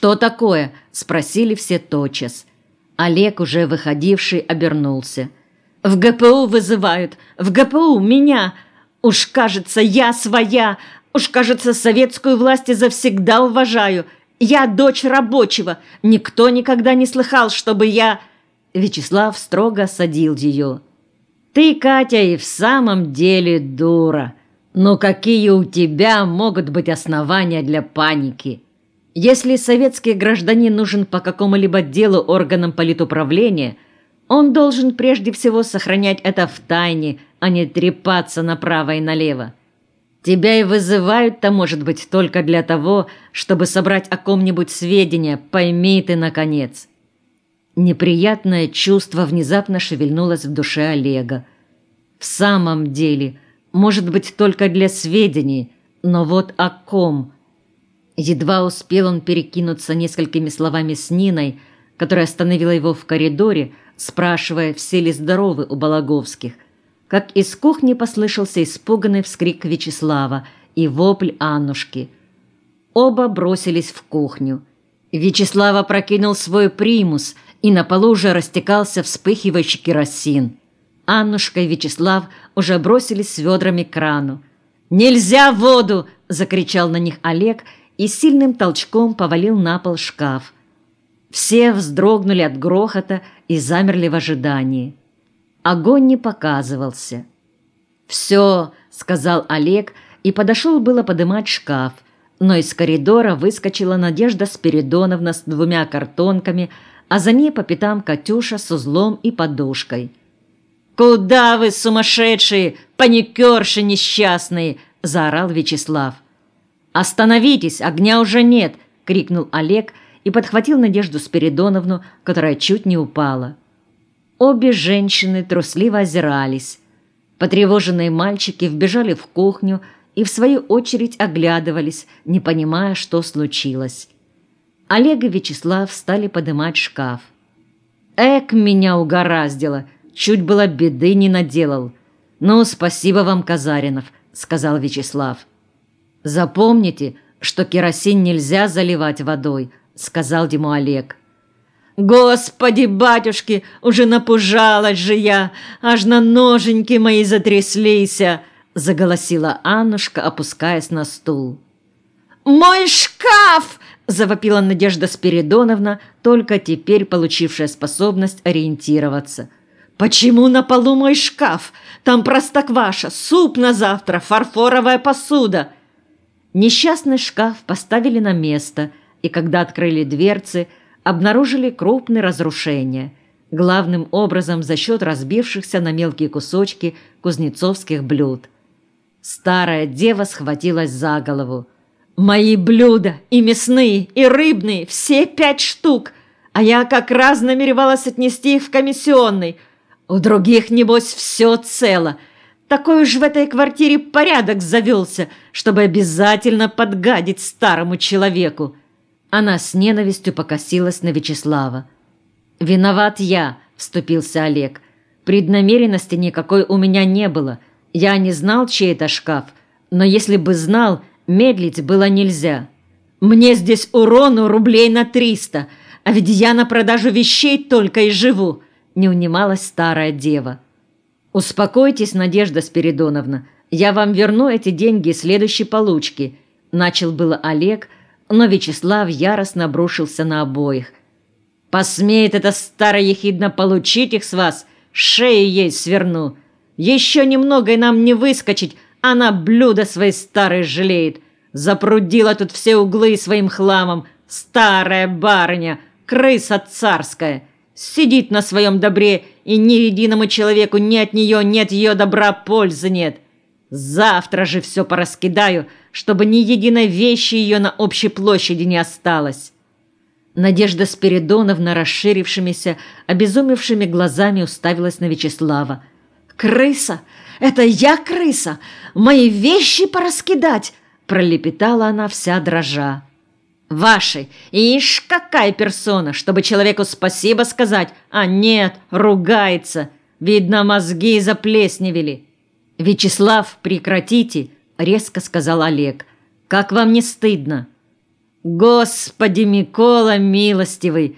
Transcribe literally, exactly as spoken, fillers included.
«Что такое?» – спросили все тотчас. Олег, уже выходивший, обернулся. «В ГПУ вызывают! В ГПУ меня! Уж, кажется, я своя! Уж, кажется, советскую власть завсегда уважаю! Я дочь рабочего! Никто никогда не слыхал, чтобы я...» Вячеслав строго осадил ее. «Ты, Катя, и в самом деле дура! Но какие у тебя могут быть основания для паники? Если советский гражданин нужен по какому-либо делу органам политуправления, он должен прежде всего сохранять это в тайне, а не трепаться направо и налево. Тебя и вызывают-то, может быть, только для того, чтобы собрать о ком-нибудь сведения, пойми ты, наконец». Неприятное чувство внезапно шевельнулось в душе Олега. В самом деле, может быть, только для сведений, но вот о ком? Едва успел он перекинуться несколькими словами с Ниной, которая остановила его в коридоре, спрашивая, все ли здоровы у Балаговских, как из кухни послышался испуганный вскрик Вячеслава и вопль Аннушки. Оба бросились в кухню. Вячеслав опрокинул свой примус, и на полу уже растекался вспыхивающий керосин. Аннушка и Вячеслав уже бросились с ведрами к крану. «Нельзя воду!» – закричал на них Олег и сильным толчком повалил на пол шкаф. Все вздрогнули от грохота и замерли в ожидании. Огонь не показывался. «Все!» – сказал Олег и подошел было подымать шкаф, но из коридора выскочила Надежда Спиридоновна с двумя картонками, а за ней по пятам Катюша с узлом и подушкой. «Куда вы, сумасшедшие, паникерши несчастные!» – заорал Вячеслав. «Остановитесь, огня уже нет!» – крикнул Олег и подхватил Надежду Спиридоновну, которая чуть не упала. Обе женщины трусливо озирались. Потревоженные мальчики вбежали в кухню и в свою очередь оглядывались, не понимая, что случилось. Олег и Вячеслав стали подымать шкаф. «Эк, меня угораздило! Чуть было беды не наделал! Ну, спасибо вам, Казаринов!» – сказал Вячеслав. «Запомните, что керосин нельзя заливать водой», – сказал ему Олег. «Господи, батюшки, уже напужалась же я, аж на ноженьки мои затряслись!» – заголосила Аннушка, опускаясь на стул. «Мой шкаф!» – завопила Надежда Спиридоновна, только теперь получившая способность ориентироваться. «Почему на полу мой шкаф? Там простокваша, суп на завтра, фарфоровая посуда!» Несчастный шкаф поставили на место, и когда открыли дверцы, обнаружили крупные разрушения, главным образом за счет разбившихся на мелкие кусочки кузнецовских блюд. Старая дева схватилась за голову. «Мои блюда, и мясные, и рыбные, все пять штук, а я как раз намеревалась отнести их в комиссионный. У других, небось, все цело. Такой уж в этой квартире порядок завелся, чтобы обязательно подгадить старому человеку». Она с ненавистью покосилась на Вячеслава. «Виноват я», – вступился Олег. «Преднамеренности никакой у меня не было. Я не знал, чей это шкаф, но если бы знал, медлить было нельзя. Мне здесь урону рублей на триста, а ведь я на продажу вещей только и живу», – не унималась старая дева. «Успокойтесь, Надежда Спиридоновна, я вам верну эти деньги из следующей получки», – начал было Олег, но Вячеслав яростно обрушился на обоих. «Посмеет эта старая ехидна получить их с вас, шею ей сверну. Еще немного и нам не выскочить, она блюда свои старые жалеет. Запрудила тут все углы своим хламом. Старая барыня, крыса царская. Сидит на своем добре, и ни единому человеку ни от нее, ни от ее добра пользы нет. Завтра же все пораскидаю, чтобы ни единой вещи ее на общей площади не осталось». Надежда Спиридоновна расширившимися, обезумевшими глазами уставилась на Вячеслава. «Крыса? Это я крыса? Мои вещи пораскидать?» – пролепетала она вся дрожа. «Вашей! Ишь, какая персона, чтобы человеку спасибо сказать, а нет, ругается. Видно, мозги заплесневели». «Вячеслав, прекратите!» – резко сказал Олег. «Как вам не стыдно?» Господи, Микола милостивый,